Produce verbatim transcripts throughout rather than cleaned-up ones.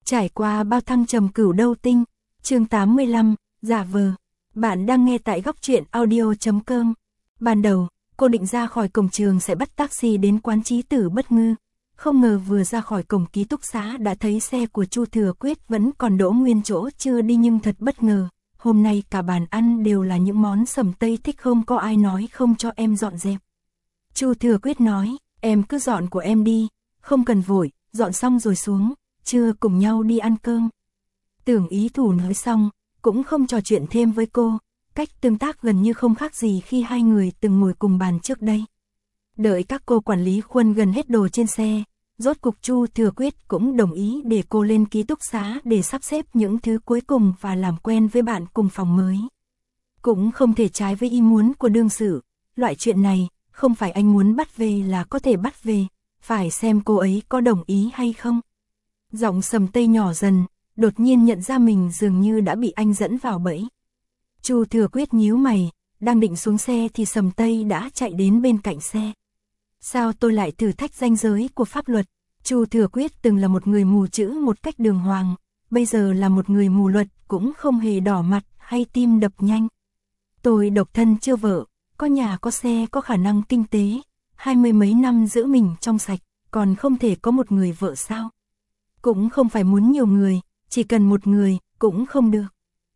Trải qua bao thăng trầm cửu đâu tinh, chương tám mươi lăm, giả vờ. Bạn đang nghe tại góc truyện audio chấm com. Ban đầu, cô định ra khỏi cổng trường sẽ bắt taxi đến quán Chí Tử Bất Ngư. Không ngờ vừa ra khỏi cổng ký túc xá đã thấy xe của Chu Thừa Quyết vẫn còn đỗ nguyên chỗ chưa đi, nhưng thật bất ngờ. Hôm nay cả bàn ăn đều là những món Sầm Tây thích, không có ai nói không cho em dọn dẹp. Chu Thừa Quyết nói, em cứ dọn của em đi, không cần vội, dọn xong rồi xuống, trưa cùng nhau đi ăn cơm. Tưởng Ý Thủ nói xong, cũng không trò chuyện thêm với cô, cách tương tác gần như không khác gì khi hai người từng ngồi cùng bàn trước đây. Đợi các cô quản lý khuân gần hết đồ trên xe, rốt cục Chu Thừa Quyết cũng đồng ý để cô lên ký túc xá để sắp xếp những thứ cuối cùng và làm quen với bạn cùng phòng mới. Cũng không thể trái với ý muốn của đương sự, loại chuyện này, không phải anh muốn bắt về là có thể bắt về, phải xem cô ấy có đồng ý hay không. Giọng Sầm Tây nhỏ dần, đột nhiên nhận ra mình dường như đã bị anh dẫn vào bẫy. Chu Thừa Quyết nhíu mày, đang định xuống xe thì Sầm Tây đã chạy đến bên cạnh xe. Sao tôi lại thử thách ranh giới của pháp luật? Chu Thừa Quyết từng là một người mù chữ một cách đường hoàng, bây giờ là một người mù luật, cũng không hề đỏ mặt hay tim đập nhanh. Tôi độc thân chưa vợ, có nhà có xe, có khả năng kinh tế, hai mươi mấy năm giữ mình trong sạch, còn không thể có một người vợ sao? Cũng không phải muốn nhiều người, chỉ cần một người, cũng không được.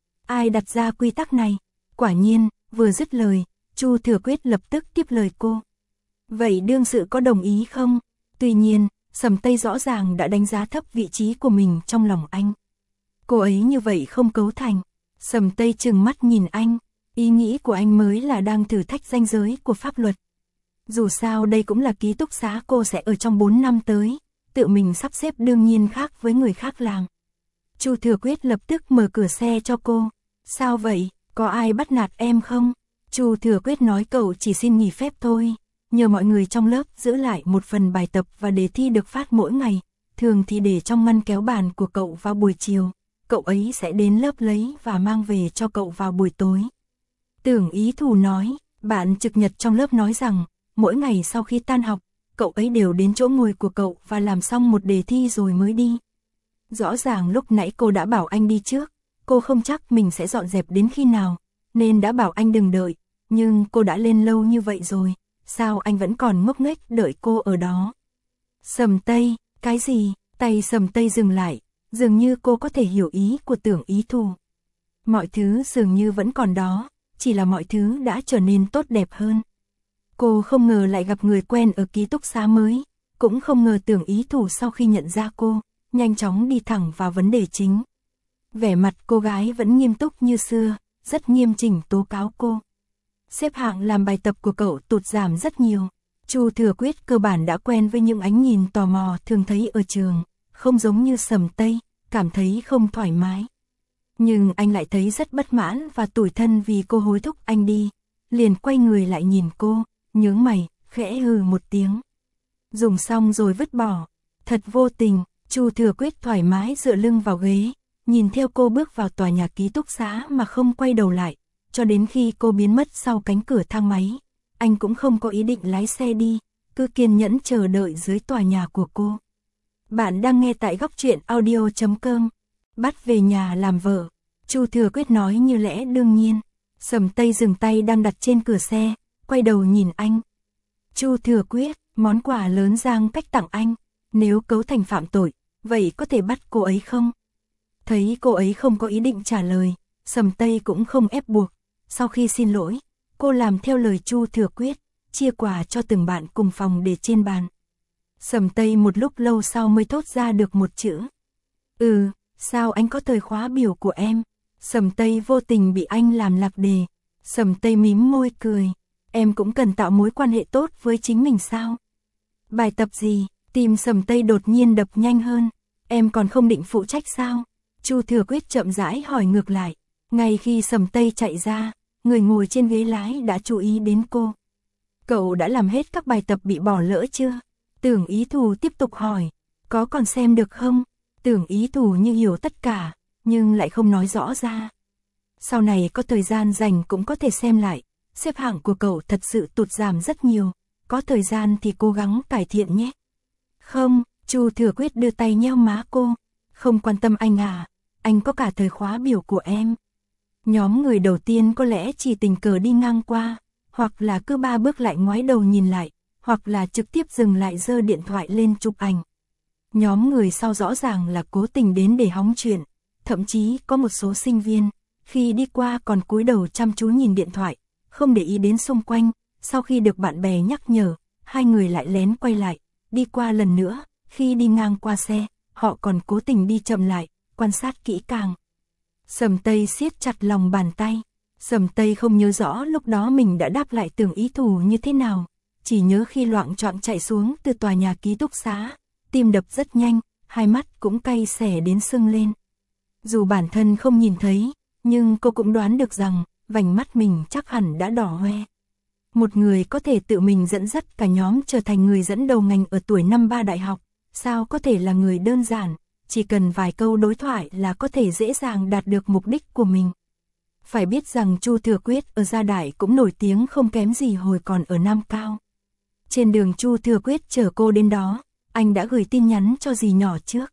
Ai đặt ra quy tắc này? Quả nhiên, vừa dứt lời, Chu Thừa Quyết lập tức tiếp lời cô. Vậy đương sự có đồng ý không? Tuy nhiên, Sầm Tây rõ ràng đã đánh giá thấp vị trí của mình trong lòng anh. Cô ấy như vậy không cấu thành. Sầm Tây trừng mắt nhìn anh, ý nghĩ của anh mới là đang thử thách ranh giới của pháp luật. Dù sao đây cũng là ký túc xá cô sẽ ở trong bốn năm tới, tự mình sắp xếp đương nhiên khác với người khác làm. Chu Thừa Quyết lập tức mở cửa xe cho cô. Sao vậy, có ai bắt nạt em không? Chu Thừa Quyết nói cậu chỉ xin nghỉ phép thôi, nhờ mọi người trong lớp giữ lại một phần bài tập và đề thi được phát mỗi ngày, thường thì để trong ngăn kéo bàn của cậu vào buổi chiều, cậu ấy sẽ đến lớp lấy và mang về cho cậu vào buổi tối. Tưởng Ý Thủ nói, bạn trực nhật trong lớp nói rằng, mỗi ngày sau khi tan học, cậu ấy đều đến chỗ ngồi của cậu và làm xong một đề thi rồi mới đi. Rõ ràng lúc nãy cô đã bảo anh đi trước, cô không chắc mình sẽ dọn dẹp đến khi nào, nên đã bảo anh đừng đợi, nhưng cô đã lên lâu như vậy rồi, sao anh vẫn còn ngốc nghếch đợi cô ở đó? Sầm Tây, cái gì? Tay Sầm Tây dừng lại, dường như cô có thể hiểu ý của Tưởng Ý Thủ. Mọi thứ dường như vẫn còn đó, chỉ là mọi thứ đã trở nên tốt đẹp hơn. Cô không ngờ lại gặp người quen ở ký túc xá mới, cũng không ngờ Tưởng Ý Thủ sau khi nhận ra cô, nhanh chóng đi thẳng vào vấn đề chính. Vẻ mặt cô gái vẫn nghiêm túc như xưa, rất nghiêm chỉnh tố cáo cô. Xếp hạng làm bài tập của cậu tụt giảm rất nhiều. Chu Thừa Quyết cơ bản đã quen với những ánh nhìn tò mò thường thấy ở trường, không giống như Sầm Tây, cảm thấy không thoải mái. Nhưng anh lại thấy rất bất mãn và tủi thân vì cô hối thúc anh đi, liền quay người lại nhìn cô, nhướng mày, khẽ hừ một tiếng. Dùng xong rồi vứt bỏ, thật vô tình. Chu Thừa Quyết thoải mái dựa lưng vào ghế, nhìn theo cô bước vào tòa nhà ký túc xá mà không quay đầu lại, cho đến khi cô biến mất sau cánh cửa thang máy. Anh cũng không có ý định lái xe đi, cứ kiên nhẫn chờ đợi dưới tòa nhà của cô. Bạn đang nghe tại góc truyện audio chấm com. Bắt về nhà làm vợ, Chu Thừa Quyết nói như lẽ đương nhiên. Sầm Tây dừng tay đang đặt trên cửa xe, quay đầu nhìn anh. Chu Thừa Quyết, món quà lớn Giang Cách tặng anh, nếu cấu thành phạm tội, vậy có thể bắt cô ấy không? Thấy cô ấy không có ý định trả lời, Sầm Tây cũng không ép buộc. Sau khi xin lỗi, cô làm theo lời Chu Thừa Quyết, chia quà cho từng bạn cùng phòng để trên bàn. Sầm Tây một lúc lâu sau mới thốt ra được một chữ. Ừ, sao anh có thời khóa biểu của em? Sầm Tây vô tình bị anh làm lạc đề. Sầm Tây mím môi cười. Em cũng cần tạo mối quan hệ tốt với chính mình sao? Bài tập gì? Tim Sầm Tây đột nhiên đập nhanh hơn. Em còn không định phụ trách sao? Chu Thừa Quyết chậm rãi hỏi ngược lại. Ngay khi Sầm Tây chạy ra, người ngồi trên ghế lái đã chú ý đến cô. Cậu đã làm hết các bài tập bị bỏ lỡ chưa? Tưởng Ý Thủ tiếp tục hỏi. Có còn xem được không? Tưởng Ý Thủ như hiểu tất cả, nhưng lại không nói rõ ra. Sau này có thời gian rảnh cũng có thể xem lại. Xếp hạng của cậu thật sự tụt giảm rất nhiều. Có thời gian thì cố gắng cải thiện nhé. Không, Chu Thừa Quyết đưa tay nheo má cô. Không quan tâm anh à, anh có cả thời khóa biểu của em. Nhóm người đầu tiên có lẽ chỉ tình cờ đi ngang qua, hoặc là cứ ba bước lại ngoái đầu nhìn lại, hoặc là trực tiếp dừng lại giơ điện thoại lên chụp ảnh. Nhóm người sau rõ ràng là cố tình đến để hóng chuyện, thậm chí có một số sinh viên, khi đi qua còn cúi đầu chăm chú nhìn điện thoại, không để ý đến xung quanh. Sau khi được bạn bè nhắc nhở, hai người lại lén quay lại, đi qua lần nữa. Khi đi ngang qua xe, họ còn cố tình đi chậm lại, quan sát kỹ càng. Sầm Tây siết chặt lòng bàn tay. Sầm Tây không nhớ rõ lúc đó mình đã đáp lại Tưởng Ý Thù như thế nào, chỉ nhớ khi loạng choạng chạy xuống từ tòa nhà ký túc xá, tim đập rất nhanh, hai mắt cũng cay xè đến sưng lên. Dù bản thân không nhìn thấy, nhưng cô cũng đoán được rằng, vành mắt mình chắc hẳn đã đỏ hoe. Một người có thể tự mình dẫn dắt cả nhóm trở thành người dẫn đầu ngành ở tuổi năm ba đại học, sao có thể là người đơn giản, chỉ cần vài câu đối thoại là có thể dễ dàng đạt được mục đích của mình. Phải biết rằng Chu Thừa Quyết ở Gia Đại cũng nổi tiếng không kém gì hồi còn ở Nam Cao. Trên đường Chu Thừa Quyết chở cô đến đó, anh đã gửi tin nhắn cho dì nhỏ trước.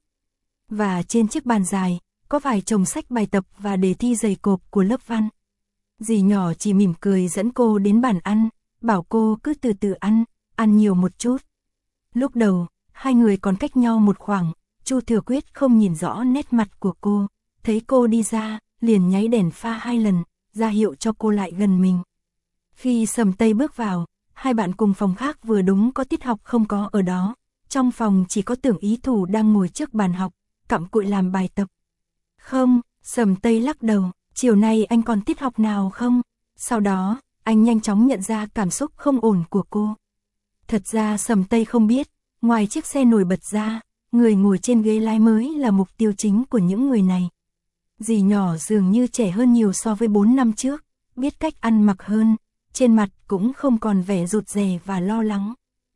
Và trên chiếc bàn dài, có vài chồng sách bài tập và đề thi dày cộp của lớp văn. Dì nhỏ chỉ mỉm cười dẫn cô đến bàn ăn, bảo cô cứ từ từ ăn, ăn nhiều một chút. Lúc đầu, hai người còn cách nhau một khoảng, Chu Thừa Quyết không nhìn rõ nét mặt của cô, thấy cô đi ra, liền nháy đèn pha hai lần, ra hiệu cho cô lại gần mình. Khi Sầm Tây bước vào, hai bạn cùng phòng khác vừa đúng có tiết học không có ở đó, trong phòng chỉ có Tưởng Ý Thù đang ngồi trước bàn học, cặm cụi làm bài tập. Không, Sầm Tây lắc đầu, chiều nay anh còn tiết học nào không? Sau đó, anh nhanh chóng nhận ra cảm xúc không ổn của cô. Thật ra Sầm Tây không biết, ngoài chiếc xe nổi bật ra, người ngồi trên ghế lái mới là mục tiêu chính của những người này. Dì nhỏ dường như trẻ hơn nhiều so với bốn năm trước, biết cách ăn mặc hơn, trên mặt cũng không còn vẻ rụt rè và lo lắng.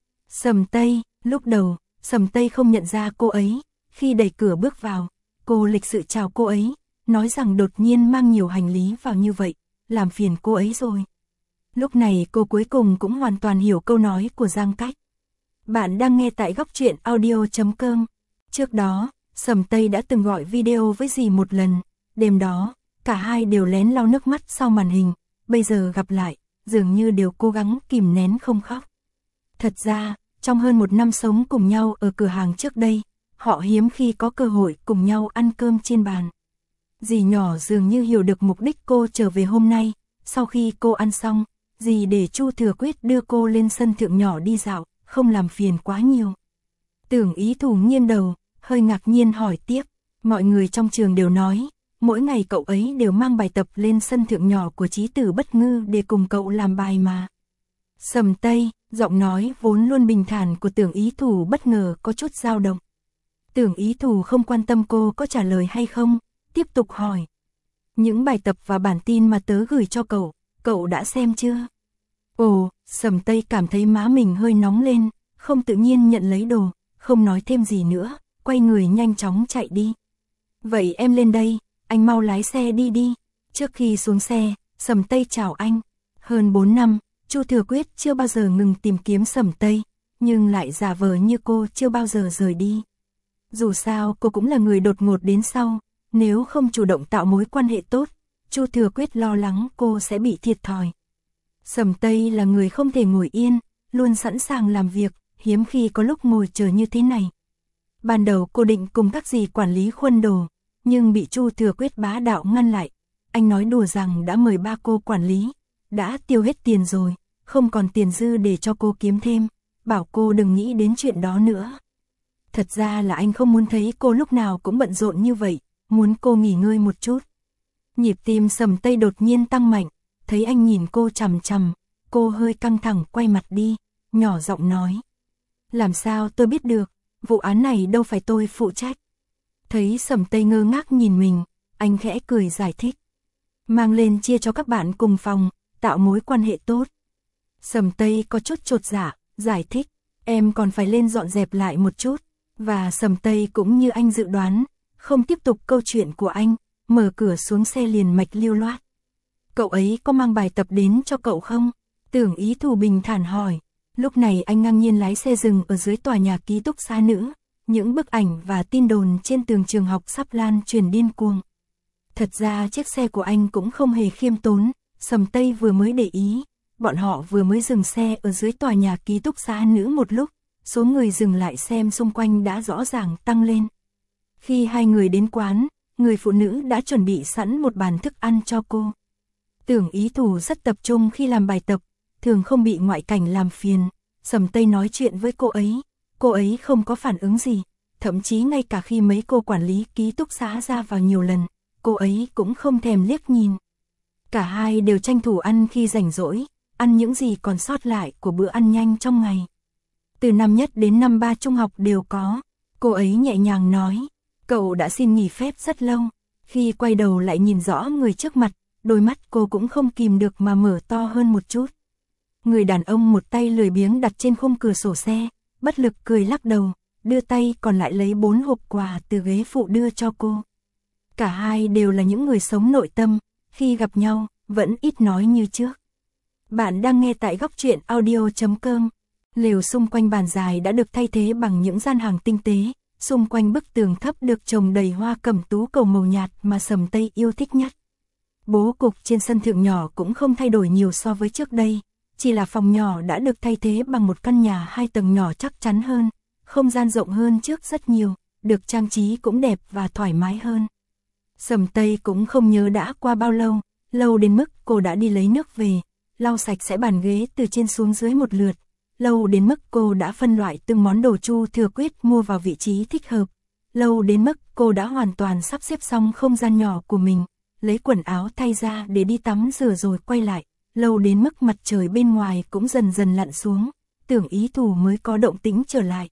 Sầm Tây, lúc đầu, Sầm Tây không nhận ra cô ấy, khi đẩy cửa bước vào, cô lịch sự chào cô ấy, nói rằng đột nhiên mang nhiều hành lý vào như vậy, làm phiền cô ấy rồi. Lúc này cô cuối cùng cũng hoàn toàn hiểu câu nói của Giang Cách. Bạn đang nghe tại góc truyện audio chấm com. Trước đó, Sầm Tây đã từng gọi video với dì một lần, đêm đó, cả hai đều lén lau nước mắt sau màn hình, bây giờ gặp lại, dường như đều cố gắng kìm nén không khóc. Thật ra, trong hơn một năm sống cùng nhau ở cửa hàng trước đây, họ hiếm khi có cơ hội cùng nhau ăn cơm trên bàn. Dì nhỏ dường như hiểu được mục đích cô trở về hôm nay, sau khi cô ăn xong, dì để Chu Thừa Quyết đưa cô lên sân thượng nhỏ đi dạo, không làm phiền quá nhiều. Tưởng Ý Thù nghiêng đầu, hơi ngạc nhiên hỏi tiếp, mọi người trong trường đều nói, mỗi ngày cậu ấy đều mang bài tập lên sân thượng nhỏ của Chí Tử Bất Ngư để cùng cậu làm bài mà. Sầm Tây, giọng nói vốn luôn bình thản của Tưởng Ý Thù bất ngờ có chút dao động. Tưởng Ý Thù không quan tâm cô có trả lời hay không, tiếp tục hỏi. Những bài tập và bản tin mà tớ gửi cho cậu, cậu đã xem chưa? Ồ, Sầm Tây cảm thấy má mình hơi nóng lên, không tự nhiên nhận lấy đồ, không nói thêm gì nữa, quay người nhanh chóng chạy đi. Vậy em lên đây, anh mau lái xe đi đi. Trước khi xuống xe, Sầm Tây chào anh. Hơn bốn năm, Chu Thừa Quyết chưa bao giờ ngừng tìm kiếm Sầm Tây, nhưng lại giả vờ như cô chưa bao giờ rời đi. Dù sao cô cũng là người đột ngột đến sau, nếu không chủ động tạo mối quan hệ tốt, Chu Thừa Quyết lo lắng cô sẽ bị thiệt thòi. Sầm Tây là người không thể ngồi yên, luôn sẵn sàng làm việc, hiếm khi có lúc ngồi chờ như thế này. Ban đầu cô định cùng các dì quản lý khuân đồ, nhưng bị Chu Thừa Quyết bá đạo ngăn lại. Anh nói đùa rằng đã mời ba cô quản lý, đã tiêu hết tiền rồi, không còn tiền dư để cho cô kiếm thêm, bảo cô đừng nghĩ đến chuyện đó nữa. Thật ra là anh không muốn thấy cô lúc nào cũng bận rộn như vậy, muốn cô nghỉ ngơi một chút. Nhịp tim Sầm Tây đột nhiên tăng mạnh, thấy anh nhìn cô chằm chằm, cô hơi căng thẳng quay mặt đi, nhỏ giọng nói. Làm sao tôi biết được, vụ án này đâu phải tôi phụ trách. Thấy Sầm Tây ngơ ngác nhìn mình, anh khẽ cười giải thích. Mang lên chia cho các bạn cùng phòng, tạo mối quan hệ tốt. Sầm Tây có chút chột dạ, giải thích, em còn phải lên dọn dẹp lại một chút. Và Sầm Tây cũng như anh dự đoán, không tiếp tục câu chuyện của anh, mở cửa xuống xe liền mạch lưu loát. Cậu ấy có mang bài tập đến cho cậu không? Tưởng Ý Thù bình thản hỏi. Lúc này anh ngang nhiên lái xe dừng ở dưới tòa nhà ký túc xá nữ, những bức ảnh và tin đồn trên tường trường học sắp lan truyền điên cuồng. Thật ra chiếc xe của anh cũng không hề khiêm tốn, Sầm Tây vừa mới để ý, bọn họ vừa mới dừng xe ở dưới tòa nhà ký túc xá nữ một lúc, số người dừng lại xem xung quanh đã rõ ràng tăng lên. Khi hai người đến quán, người phụ nữ đã chuẩn bị sẵn một bàn thức ăn cho cô. Tưởng Ý Thù rất tập trung khi làm bài tập, thường không bị ngoại cảnh làm phiền. Sầm Tây nói chuyện với cô ấy, cô ấy không có phản ứng gì, thậm chí ngay cả khi mấy cô quản lý ký túc xá ra vào nhiều lần, cô ấy cũng không thèm liếc nhìn. Cả hai đều tranh thủ ăn khi rảnh rỗi, ăn những gì còn sót lại của bữa ăn nhanh trong ngày. Từ năm nhất đến năm ba trung học đều có, cô ấy nhẹ nhàng nói, cậu đã xin nghỉ phép rất lâu. Khi quay đầu lại nhìn rõ người trước mặt, đôi mắt cô cũng không kìm được mà mở to hơn một chút. Người đàn ông một tay lười biếng đặt trên khung cửa sổ xe, bất lực cười lắc đầu, đưa tay còn lại lấy bốn hộp quà từ ghế phụ đưa cho cô. Cả hai đều là những người sống nội tâm, khi gặp nhau, vẫn ít nói như trước. Bạn đang nghe tại góc truyện audio chấm com. Lều xung quanh bàn dài đã được thay thế bằng những gian hàng tinh tế, xung quanh bức tường thấp được trồng đầy hoa cẩm tú cầu màu nhạt mà Sầm Tây yêu thích nhất. Bố cục trên sân thượng nhỏ cũng không thay đổi nhiều so với trước đây, chỉ là phòng nhỏ đã được thay thế bằng một căn nhà hai tầng nhỏ chắc chắn hơn, không gian rộng hơn trước rất nhiều, được trang trí cũng đẹp và thoải mái hơn. Sầm Tây cũng không nhớ đã qua bao lâu, lâu đến mức cô đã đi lấy nước về, lau sạch sẽ bàn ghế từ trên xuống dưới một lượt, lâu đến mức cô đã phân loại từng món đồ Chu Thừa Quyết mua vào vị trí thích hợp, lâu đến mức cô đã hoàn toàn sắp xếp xong không gian nhỏ của mình, lấy quần áo thay ra để đi tắm rửa rồi quay lại, lâu đến mức mặt trời bên ngoài cũng dần dần lặn xuống, Tưởng Ý Thù mới có động tĩnh trở lại.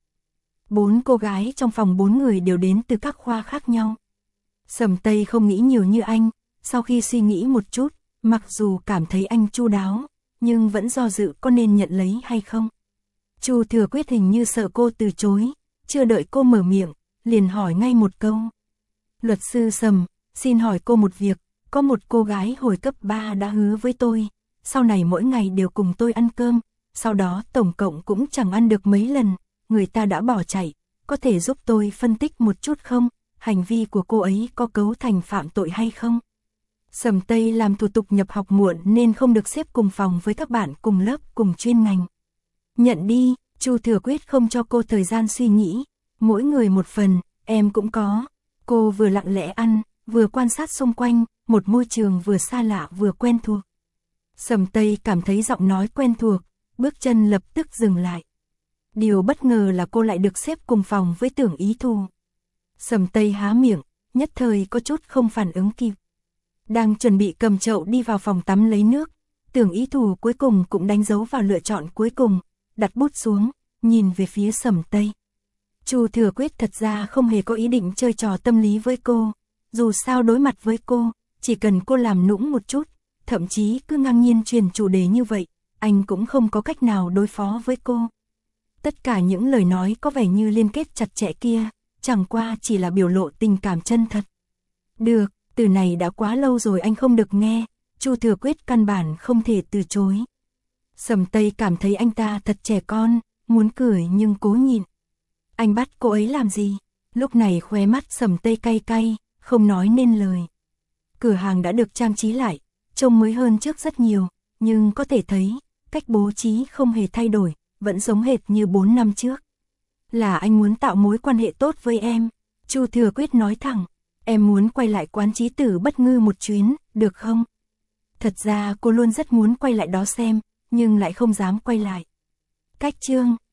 Bốn cô gái trong phòng bốn người đều đến từ các khoa khác nhau. Sầm Tây không nghĩ nhiều như anh, sau khi suy nghĩ một chút, mặc dù cảm thấy anh chu đáo, nhưng vẫn do dự có nên nhận lấy hay không. Chu Thừa Quyết hình như sợ cô từ chối, chưa đợi cô mở miệng, liền hỏi ngay một câu. Luật sư Sầm, xin hỏi cô một việc, có một cô gái hồi cấp ba đã hứa với tôi, sau này mỗi ngày đều cùng tôi ăn cơm, sau đó tổng cộng cũng chẳng ăn được mấy lần, người ta đã bỏ chạy, có thể giúp tôi phân tích một chút không, hành vi của cô ấy có cấu thành phạm tội hay không? Sầm Tây làm thủ tục nhập học muộn nên không được xếp cùng phòng với các bạn cùng lớp cùng chuyên ngành. Nhận đi, Chu Thừa Quyết không cho cô thời gian suy nghĩ, mỗi người một phần, em cũng có. Cô vừa lặng lẽ ăn, vừa quan sát xung quanh, một môi trường vừa xa lạ vừa quen thuộc. Sầm Tây cảm thấy giọng nói quen thuộc, bước chân lập tức dừng lại. Điều bất ngờ là cô lại được xếp cùng phòng với Tưởng Ý Thù. Sầm Tây há miệng, nhất thời có chút không phản ứng kịp. Đang chuẩn bị cầm chậu đi vào phòng tắm lấy nước, Tưởng Ý Thù cuối cùng cũng đánh dấu vào lựa chọn cuối cùng, đặt bút xuống, nhìn về phía Sầm Tây. Chu Thừa Quyết thật ra không hề có ý định chơi trò tâm lý với cô, dù sao đối mặt với cô, chỉ cần cô làm nũng một chút, thậm chí cứ ngang nhiên truyền chủ đề như vậy, anh cũng không có cách nào đối phó với cô. Tất cả những lời nói có vẻ như liên kết chặt chẽ kia, chẳng qua chỉ là biểu lộ tình cảm chân thật. Được, từ này đã quá lâu rồi anh không được nghe, Chu Thừa Quyết căn bản không thể từ chối. Sầm Tây cảm thấy anh ta thật trẻ con, muốn cười nhưng cố nhịn. Anh bắt cô ấy làm gì? Lúc này khóe mắt Sầm Tây cay cay, không nói nên lời. Cửa hàng đã được trang trí lại, trông mới hơn trước rất nhiều, nhưng có thể thấy, cách bố trí không hề thay đổi, vẫn giống hệt như bốn năm trước. Là anh muốn tạo mối quan hệ tốt với em, Chu Thừa Quyết nói thẳng, em muốn quay lại quán Chí Tử Bất Ngư một chuyến, được không? Thật ra cô luôn rất muốn quay lại đó xem, nhưng lại không dám quay lại. Cách chương